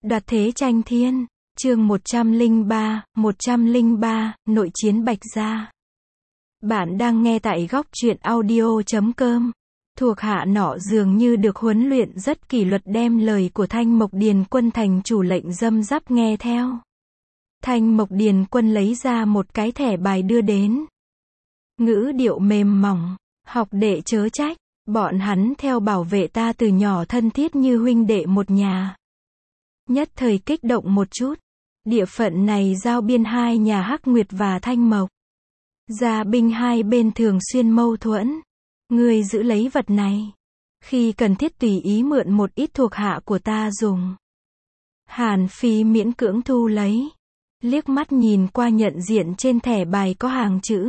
Đoạt thế tranh thiên, chương 103, nội chiến Bạch Gia. Bạn đang nghe tại góc truyện audio.com. Thuộc hạ nọ dường như được huấn luyện rất kỷ luật, đem lời của Thanh Mộc Điền Quân thành chủ lệnh răm rắp nghe theo. Thanh Mộc Điền Quân lấy ra một cái thẻ bài đưa đến. Ngữ điệu mềm mỏng, học đệ chớ trách, bọn hắn theo bảo vệ ta từ nhỏ, thân thiết như huynh đệ một nhà. Nhất thời kích động một chút. Địa phận này giao biên hai nhà Hắc Nguyệt và Thanh Mộc Gia binh, hai bên thường xuyên mâu thuẫn. Ngươi giữ lấy vật này, khi cần thiết tùy ý mượn một ít thuộc hạ của ta dùng. Hàn Phi miễn cưỡng thu lấy, liếc mắt nhìn qua nhận diện trên thẻ bài có hàng chữ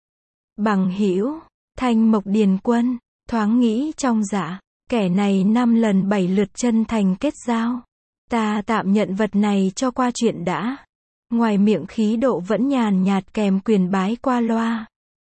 bằng hữu. Thanh Mộc Điền Quân thoáng nghĩ trong dạ, kẻ này 5 lần 7 lượt chân thành kết giao, ta tạm nhận vật này cho qua chuyện đã. Ngoài miệng khí độ vẫn nhàn nhạt kèm quyền bái qua loa.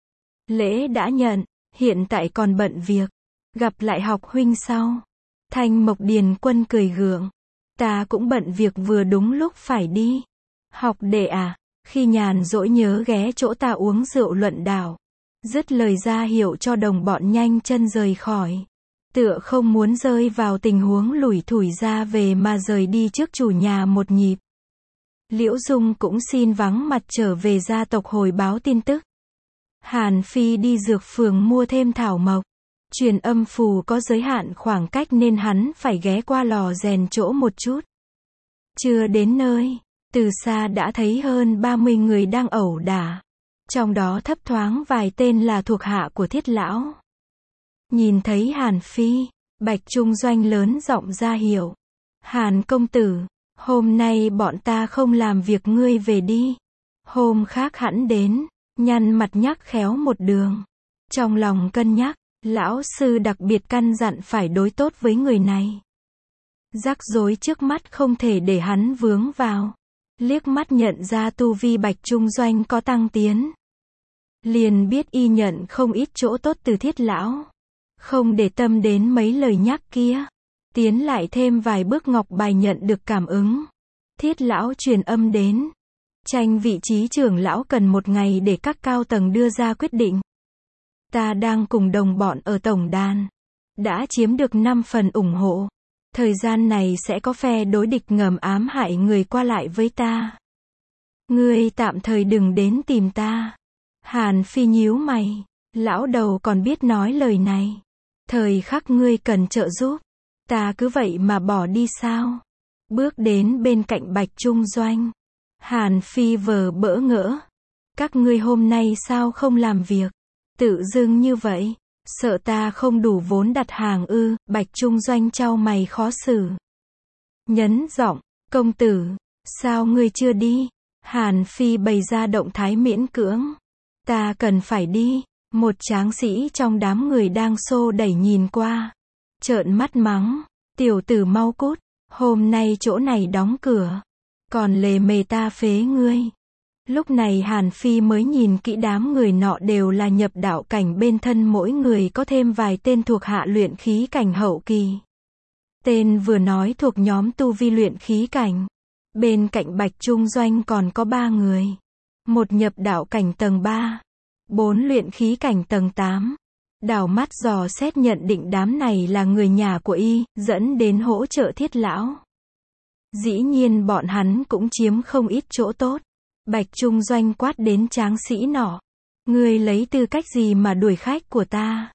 Lễ đã nhận, hiện tại còn bận việc, gặp lại học huynh sau. Thanh Mộc Điền Quân cười gượng, ta cũng bận việc, vừa đúng lúc phải đi. Học đệ à, khi nhàn rỗi nhớ ghé chỗ ta uống rượu luận đạo. Dứt lời ra hiệu cho đồng bọn nhanh chân rời khỏi. Tựa không muốn rơi vào tình huống lủi thủi ra về mà rời đi trước chủ nhà một nhịp. Liễu Dung cũng xin vắng mặt trở về gia tộc hồi báo tin tức. Hàn Phi đi dược phường mua thêm thảo mộc. Truyền âm phù có giới hạn khoảng cách nên hắn phải ghé qua lò rèn chỗ một chút. Chưa đến nơi, từ xa đã thấy hơn 30 người đang ẩu đả. Trong đó thấp thoáng vài tên là thuộc hạ của Thiết lão. Nhìn thấy Hàn Phi, Bạch Trung Doanh lớn giọng ra hiệu. Hàn công tử, hôm nay bọn ta không làm việc, ngươi về đi. Hôm khác hẵn đến, nhăn mặt nhắc khéo một đường. Trong lòng cân nhắc, lão sư đặc biệt căn dặn phải đối tốt với người này. Rắc rối trước mắt không thể để hắn vướng vào. Liếc mắt nhận ra tu vi Bạch Trung Doanh có tăng tiến, liền biết y nhận không ít chỗ tốt từ Thiết lão. Không để tâm đến mấy lời nhắc kia, tiến lại thêm vài bước, ngọc bài nhận được cảm ứng. Thiết lão truyền âm đến, tranh vị trí trưởng lão cần 1 ngày để các cao tầng đưa ra quyết định. Ta đang cùng đồng bọn ở tổng đàn, đã chiếm được 5 phần ủng hộ. Thời gian này sẽ có phe đối địch ngầm ám hại người qua lại với ta. Ngươi tạm thời đừng đến tìm ta. Hàn Phi nhíu mày, lão đầu còn biết nói lời này. Thời khắc ngươi cần trợ giúp, ta cứ vậy mà bỏ đi sao? Bước đến bên cạnh Bạch Trung Doanh, Hàn Phi vờ bỡ ngỡ. Các ngươi hôm nay sao không làm việc? Tự dưng như vậy, sợ ta không đủ vốn đặt hàng ư? Bạch Trung Doanh chau mày khó xử. Nhấn giọng, công tử, sao ngươi chưa đi? Hàn Phi bày ra động thái miễn cưỡng. Ta cần phải đi. Một tráng sĩ trong đám người đang xô đẩy nhìn qua, trợn mắt mắng, tiểu tử mau cút, hôm nay chỗ này đóng cửa, còn lề mề ta phế ngươi. Lúc này Hàn Phi mới nhìn kỹ đám người nọ đều là nhập đạo cảnh, bên thân mỗi người có thêm vài tên thuộc hạ luyện khí cảnh hậu kỳ. Tên vừa nói thuộc nhóm tu vi luyện khí cảnh. Bên cạnh Bạch Trung Doanh còn có 3 người. Một nhập đạo cảnh tầng 3. 4 luyện khí cảnh tầng 8. Đảo mắt dò xét nhận định đám này là người nhà của y, dẫn đến hỗ trợ Thiết lão. Dĩ nhiên bọn hắn cũng chiếm không ít chỗ tốt. Bạch Trung Doanh quát đến tráng sĩ nọ. Ngươi lấy tư cách gì mà đuổi khách của ta?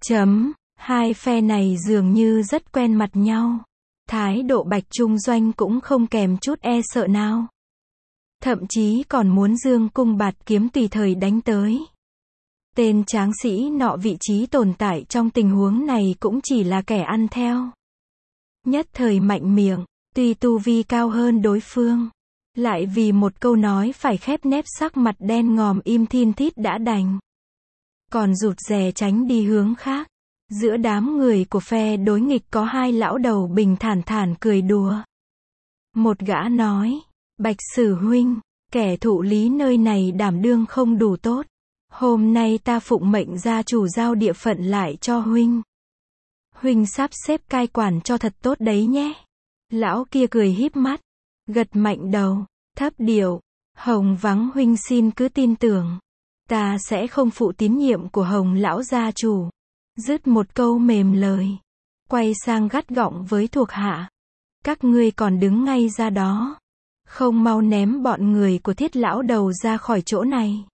Hai phe này dường như rất quen mặt nhau. Thái độ Bạch Trung Doanh cũng không kèm chút e sợ nào. Thậm chí còn muốn dương cung bạt kiếm tùy thời đánh tới. Tên tráng sĩ nọ vị trí tồn tại trong tình huống này cũng chỉ là kẻ ăn theo. Nhất thời mạnh miệng, tuy tu vi cao hơn đối phương, lại vì một câu nói phải khép nép, sắc mặt đen ngòm im thin thít đã đành. Còn rụt rè tránh đi hướng khác. Giữa đám người của phe đối nghịch có 2 lão đầu bình thản thản cười đùa. Một gã nói, Bạch Sử huynh, kẻ thụ lý nơi này đảm đương không đủ tốt. Hôm nay ta phụng mệnh gia chủ giao địa phận lại cho huynh. Huynh sắp xếp cai quản cho thật tốt đấy nhé. Lão kia cười híp mắt, gật mạnh đầu, thấp điệu, Hồng Vắng huynh xin cứ tin tưởng. Ta sẽ không phụ tín nhiệm của Hồng lão gia chủ. Dứt một câu mềm lời. Quay sang gắt gỏng với thuộc hạ. Các ngươi còn đứng ngay ra đó. Không mau ném bọn người của Thiết lão đầu ra khỏi chỗ này.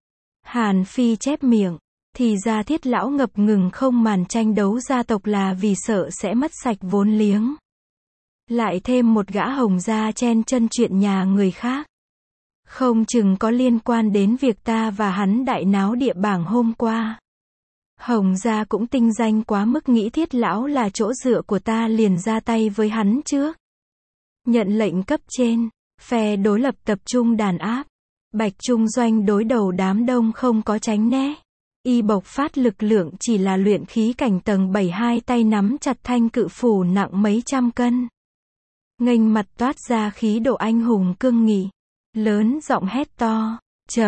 Hàn Phi chép miệng. Thì ra Thiết lão ngập ngừng không màn tranh đấu gia tộc là vì sợ sẽ mất sạch vốn liếng. Lại thêm một gã Hồng gia chen chân chuyện nhà người khác. Không chừng có liên quan đến việc ta và hắn đại náo địa bảng hôm qua. Hồng gia cũng tinh danh quá mức nghĩ Thiết lão là chỗ dựa của ta liền ra tay với hắn trước. Nhận lệnh cấp trên, phe đối lập tập trung đàn áp. Bạch Trung Doanh đối đầu đám đông không có tránh né. Y bộc phát lực lượng chỉ là luyện khí cảnh tầng 7, hai tay nắm chặt thanh cự phủ nặng mấy trăm cân. Nghênh mặt toát ra khí độ anh hùng cương nghị. Lớn giọng hét to,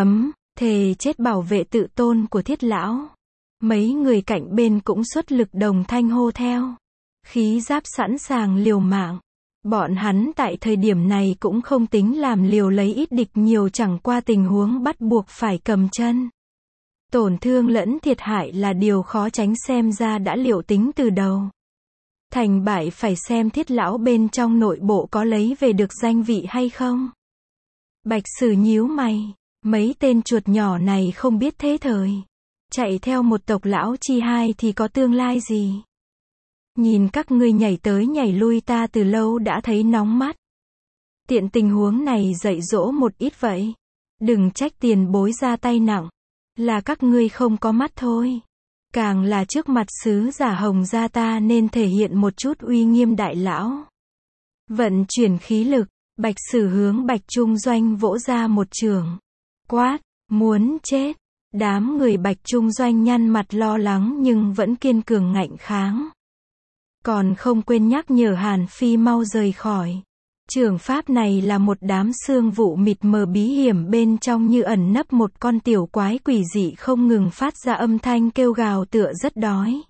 thề chết bảo vệ tự tôn của Thiết lão. Mấy người cạnh bên cũng xuất lực đồng thanh hô theo. Khí giáp sẵn sàng liều mạng. Bọn hắn tại thời điểm này cũng không tính làm liều lấy ít địch nhiều, chẳng qua tình huống bắt buộc phải cầm chân. Tổn thương lẫn thiệt hại là điều khó tránh, xem ra đã liệu tính từ đầu. Thành bại phải xem Thiết lão bên trong nội bộ có lấy về được danh vị hay không. Bạch Sử nhíu mày, mấy tên chuột nhỏ này không biết thế thời. Chạy theo một tộc lão chi hai thì có tương lai gì. Nhìn các ngươi nhảy tới nhảy lui ta từ lâu đã thấy nóng mắt. Tiện tình huống này dạy dỗ một ít vậy. Đừng trách tiền bối ra tay nặng. Là các ngươi không có mắt thôi. Càng là trước mặt sứ giả Hồng gia ta nên thể hiện một chút uy nghiêm đại lão. Vận chuyển khí lực, Bạch Sử hướng Bạch Trung Doanh vỗ ra một chưởng. Quát, muốn chết. Đám người Bạch Trung Doanh nhăn mặt lo lắng nhưng vẫn kiên cường ngạnh kháng. Còn không quên nhắc nhở Hàn Phi mau rời khỏi. Chưởng pháp này là một đám xương vụ mịt mờ bí hiểm, bên trong như ẩn nấp một con tiểu quái quỷ dị không ngừng phát ra âm thanh kêu gào tựa rất đói.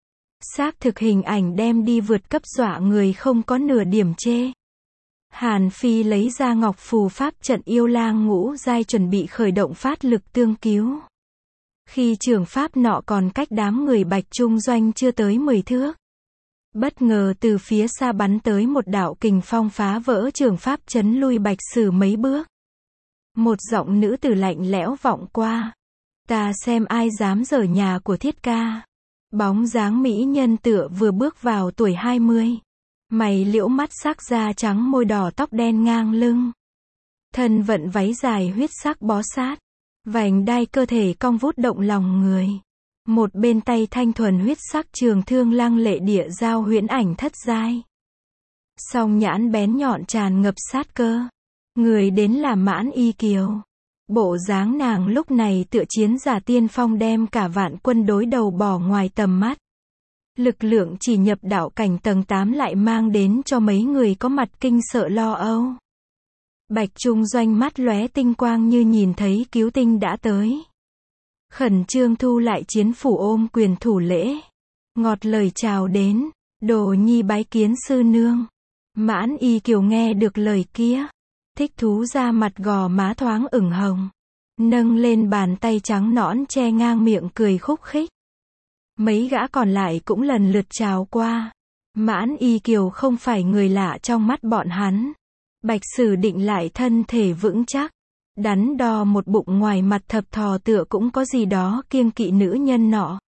Xác thực hình ảnh đem đi vượt cấp dọa người không có nửa điểm chê. Hàn Phi lấy ra ngọc phù pháp trận yêu lang ngũ giai chuẩn bị khởi động phát lực tương cứu. Khi chưởng pháp nọ còn cách đám người Bạch Trung Doanh chưa tới 10 thước. Bất ngờ từ phía xa bắn tới một đạo kình phong phá vỡ chưởng pháp chấn lui Bạch Sử mấy bước. Một giọng nữ tử lạnh lẽo vọng qua. Ta xem ai dám giở nhà của Thiết ca. Bóng dáng mỹ nhân tựa vừa bước vào tuổi 20. Mày liễu mắt sắc, da trắng môi đỏ, tóc đen ngang lưng. Thân vận váy dài huyết sắc bó sát. Vành đai cơ thể cong vút động lòng người. Một bên tay thanh thuần huyết sắc trường thương lăng lệ địa giao huyễn ảnh thất giai. Song nhãn bén nhọn tràn ngập sát cơ. Người đến là Mãn Y Kiều. Bộ dáng nàng lúc này tựa chiến giả tiên phong đem cả vạn quân đối đầu bỏ ngoài tầm mắt. Lực lượng chỉ nhập đạo cảnh tầng 8 lại mang đến cho mấy người có mặt kinh sợ lo âu. Bạch Trung Doanh mắt lóe tinh quang như nhìn thấy cứu tinh đã tới. Khẩn trương thu lại chiến phủ ôm quyền thủ lễ. Ngọt lời chào đến. Đồ nhi bái kiến sư nương. Mãn Y Kiều nghe được lời kia. Thích thú ra mặt gò má thoáng ửng hồng. Nâng lên bàn tay trắng nõn che ngang miệng cười khúc khích. Mấy gã còn lại cũng lần lượt chào qua. Mãn Y Kiều không phải người lạ trong mắt bọn hắn. Bạch Sử định lại thân thể vững chắc. Đắn đo một bụng, ngoài mặt thập thò tựa cũng có gì đó kiêng kỵ nữ nhân nọ.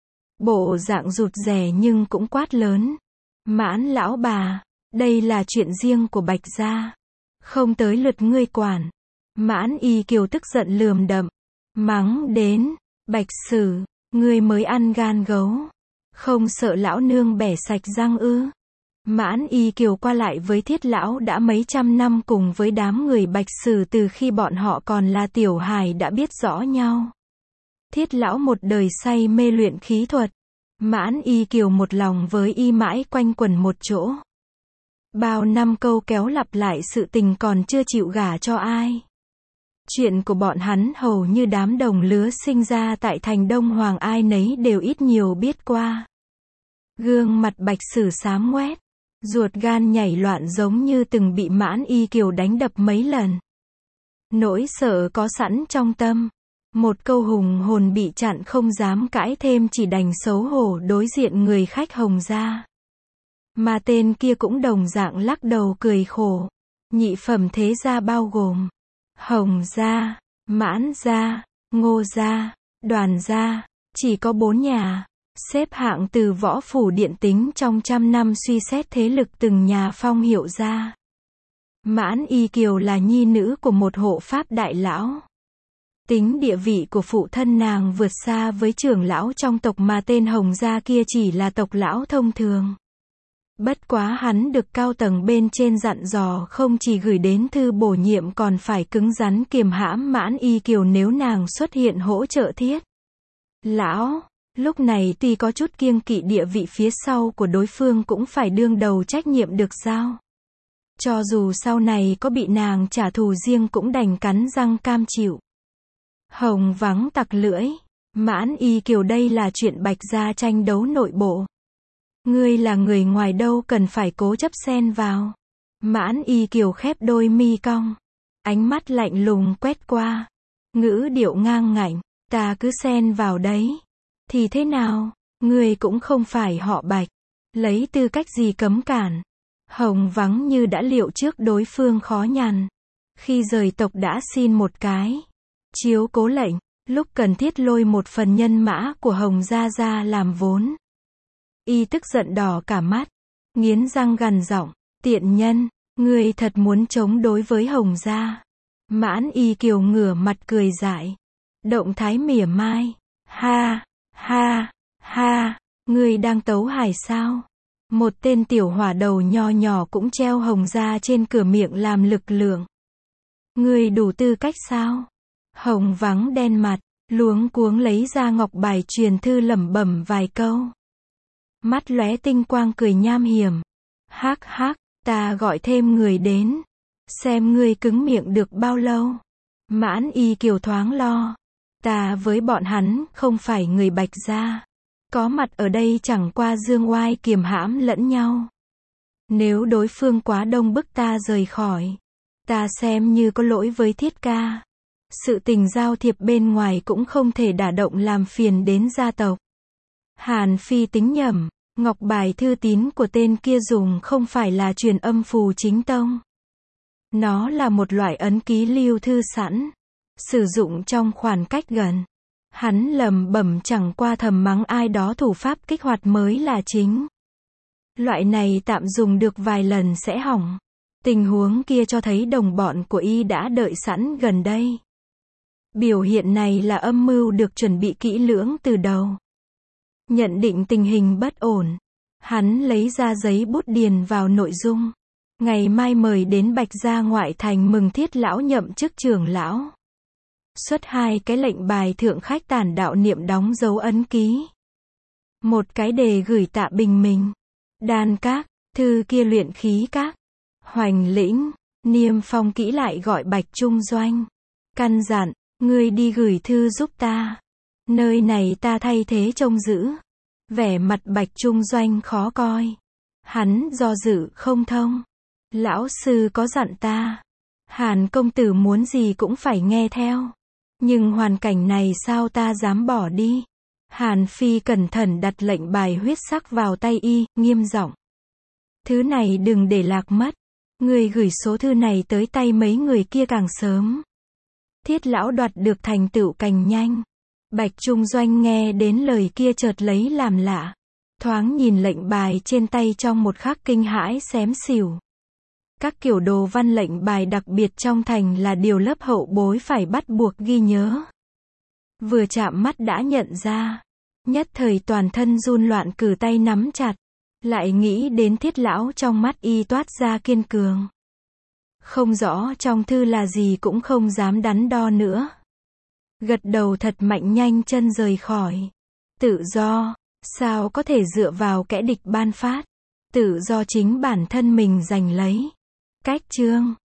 Bộ dạng rụt rè nhưng cũng quát lớn. Mãn lão bà, đây là chuyện riêng của Bạch gia. Không tới lượt ngươi quản. Mãn Y Kiều tức giận lườm đậm. Mắng đến, Bạch Sử, ngươi mới ăn gan gấu. Không sợ lão nương bẻ sạch răng ư? Mãn Y Kiều qua lại với Thiết lão đã mấy trăm năm, cùng với đám người Bạch Sử từ khi bọn họ còn là tiểu hài đã biết rõ nhau. Thiết lão một đời say mê luyện khí thuật. Mãn Y Kiều một lòng với y mãi quanh quẩn một chỗ. Bao năm câu kéo lặp lại sự tình còn chưa chịu gả cho ai. Chuyện của bọn hắn hầu như đám đồng lứa sinh ra tại thành Đông Hoàng ai nấy đều ít nhiều biết qua. Gương mặt Bạch Sử xám ngoét. Ruột gan nhảy loạn giống như từng bị Mãn Y Kiều đánh đập mấy lần. Nỗi sợ có sẵn trong tâm. Một câu hùng hồn bị chặn không dám cãi thêm, chỉ đành xấu hổ đối diện người khách Hồng gia. Mà tên kia cũng đồng dạng lắc đầu cười khổ. Nhị phẩm thế gia bao gồm Hồng gia, Mãn gia, Ngô gia, Đoàn gia, chỉ có 4 nhà. Xếp hạng từ Võ Phủ Điện tính trong trăm năm suy xét thế lực từng nhà phong hiệu gia. Mãn Y Kiều là nhi nữ của một hộ pháp đại lão. Tính địa vị của phụ thân nàng vượt xa với trưởng lão trong tộc, mà tên Hồng gia kia chỉ là tộc lão thông thường. Bất quá hắn được cao tầng bên trên dặn dò không chỉ gửi đến thư bổ nhiệm còn phải cứng rắn kiềm hãm Mãn Y Kiều nếu nàng xuất hiện hỗ trợ thiết. Lão, lúc này tuy có chút kiêng kỵ địa vị phía sau của đối phương cũng phải đương đầu trách nhiệm được giao. Cho dù sau này có bị nàng trả thù riêng cũng đành cắn răng cam chịu. Hồng vắng tặc lưỡi. Mãn Y Kiều, đây là chuyện Bạch gia tranh đấu nội bộ. Ngươi là người ngoài đâu cần phải cố chấp xen vào. Mãn Y Kiều khép đôi mi cong. Ánh mắt lạnh lùng quét qua. Ngữ điệu ngang ngạnh. Ta cứ xen vào đấy. Thì thế nào? Ngươi cũng không phải họ Bạch. Lấy tư cách gì cấm cản? Hồng vắng như đã liệu trước đối phương khó nhằn. Khi rời tộc đã xin một cái chiếu cố lệnh, lúc cần thiết lôi một phần nhân mã của Hồng gia ra làm vốn. Y tức giận đỏ cả mắt, nghiến răng gằn giọng, tiện nhân, ngươi thật muốn chống đối với Hồng gia? Mãn Y Kiều ngửa mặt cười dại, động thái mỉa mai, ha, ha, ha, ngươi đang tấu hài sao? Một tên tiểu hỏa đầu nho nhỏ cũng treo Hồng gia trên cửa miệng làm lực lượng. Ngươi đủ tư cách sao? Hồng vắng đen mặt, luống cuống lấy ra ngọc bài truyền thư lẩm bẩm vài câu. Mắt lóe tinh quang cười nham hiểm. Hắc hắc, ta gọi thêm người đến. Xem ngươi cứng miệng được bao lâu. Mãn Y Kiều thoáng lo. Ta với bọn hắn không phải người Bạch gia. Có mặt ở đây chẳng qua dương oai kiềm hãm lẫn nhau. Nếu đối phương quá đông bức ta rời khỏi, ta xem như có lỗi với Thiết ca. Sự tình giao thiệp bên ngoài cũng không thể đả động làm phiền đến gia tộc. Hàn Phi tính nhầm, ngọc bài thư tín của tên kia dùng không phải là truyền âm phù chính tông. Nó là một loại ấn ký lưu thư sẵn, sử dụng trong khoảng cách gần. Hắn lẩm bẩm chẳng qua thầm mắng ai đó thủ pháp kích hoạt mới là chính. Loại này tạm dùng được vài lần sẽ hỏng. Tình huống kia cho thấy đồng bọn của y đã đợi sẵn gần đây. Biểu hiện này là âm mưu được chuẩn bị kỹ lưỡng từ đầu. Nhận định tình hình bất ổn, hắn lấy ra giấy bút điền vào nội dung. Ngày mai mời đến Bạch gia ngoại thành mừng Thiết lão nhậm chức trưởng lão. Xuất 2 cái lệnh bài thượng khách tản đạo niệm đóng dấu ấn ký. Một cái đề gửi Tạ Bình Minh. Đan các, thư kia luyện khí các. Hoành lĩnh, niêm phong kỹ lại gọi Bạch Trung Doanh. Căn dặn, ngươi đi gửi thư giúp ta. Nơi này ta thay thế trông giữ. Vẻ mặt Bạch Trung Doanh khó coi. Hắn do dự không thông. Lão sư có dặn ta. Hàn công tử muốn gì cũng phải nghe theo. Nhưng hoàn cảnh này sao ta dám bỏ đi. Hàn Phi cẩn thận đặt lệnh bài huyết sắc vào tay y, nghiêm giọng. Thứ này đừng để lạc mất. Người gửi số thư này tới tay mấy người kia càng sớm. Thiết lão đoạt được thành tựu càng nhanh. Bạch Trung Doanh nghe đến lời kia chợt lấy làm lạ. Thoáng nhìn lệnh bài trên tay trong một khắc kinh hãi xém xỉu. Các kiểu đồ văn lệnh bài đặc biệt trong thành là điều lớp hậu bối phải bắt buộc ghi nhớ. Vừa chạm mắt đã nhận ra. Nhất thời toàn thân run loạn cử tay nắm chặt. Lại nghĩ đến Thiết lão trong mắt y toát ra kiên cường. Không rõ trong thư là gì cũng không dám đắn đo nữa. Gật đầu thật mạnh nhanh chân rời khỏi. Tự do, sao có thể dựa vào kẻ địch ban phát. Tự do chính bản thân mình giành lấy. Cách chương